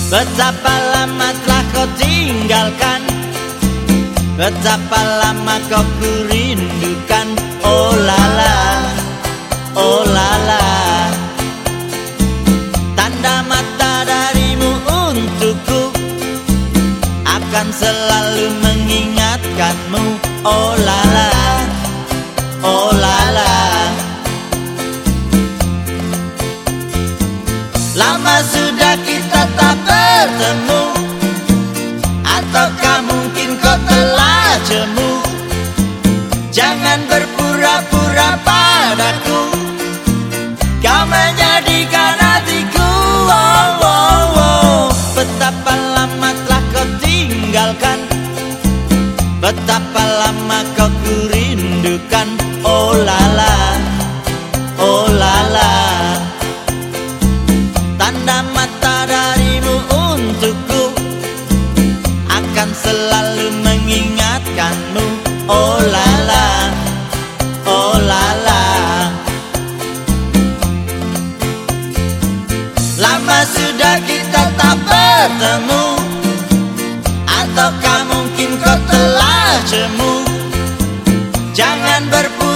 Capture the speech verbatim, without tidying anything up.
Betapa lama telah kau tinggalkan, betapa lama kau kurindukan. Oh lala, oh lala, tanda mata darimu untukku akan selalu mengingatkanmu. Oh lala, oh lala. Lama sudah kita tak bertemu, ataukah mungkin kau telah jemu? Jangan berpura-pura padaku, kau menjadikan hatiku. Oh, oh, oh. Betapa lama telah kau tinggalkan, betapa lama kau kurindukan. Oh lala, oh lala, tanda mata darimu untukku akan selalu mengingatkanmu. Oh lala, oh lala. Lama sudah kita tak bertemu, ataukah mungkin kau telah jemu? Jangan berpura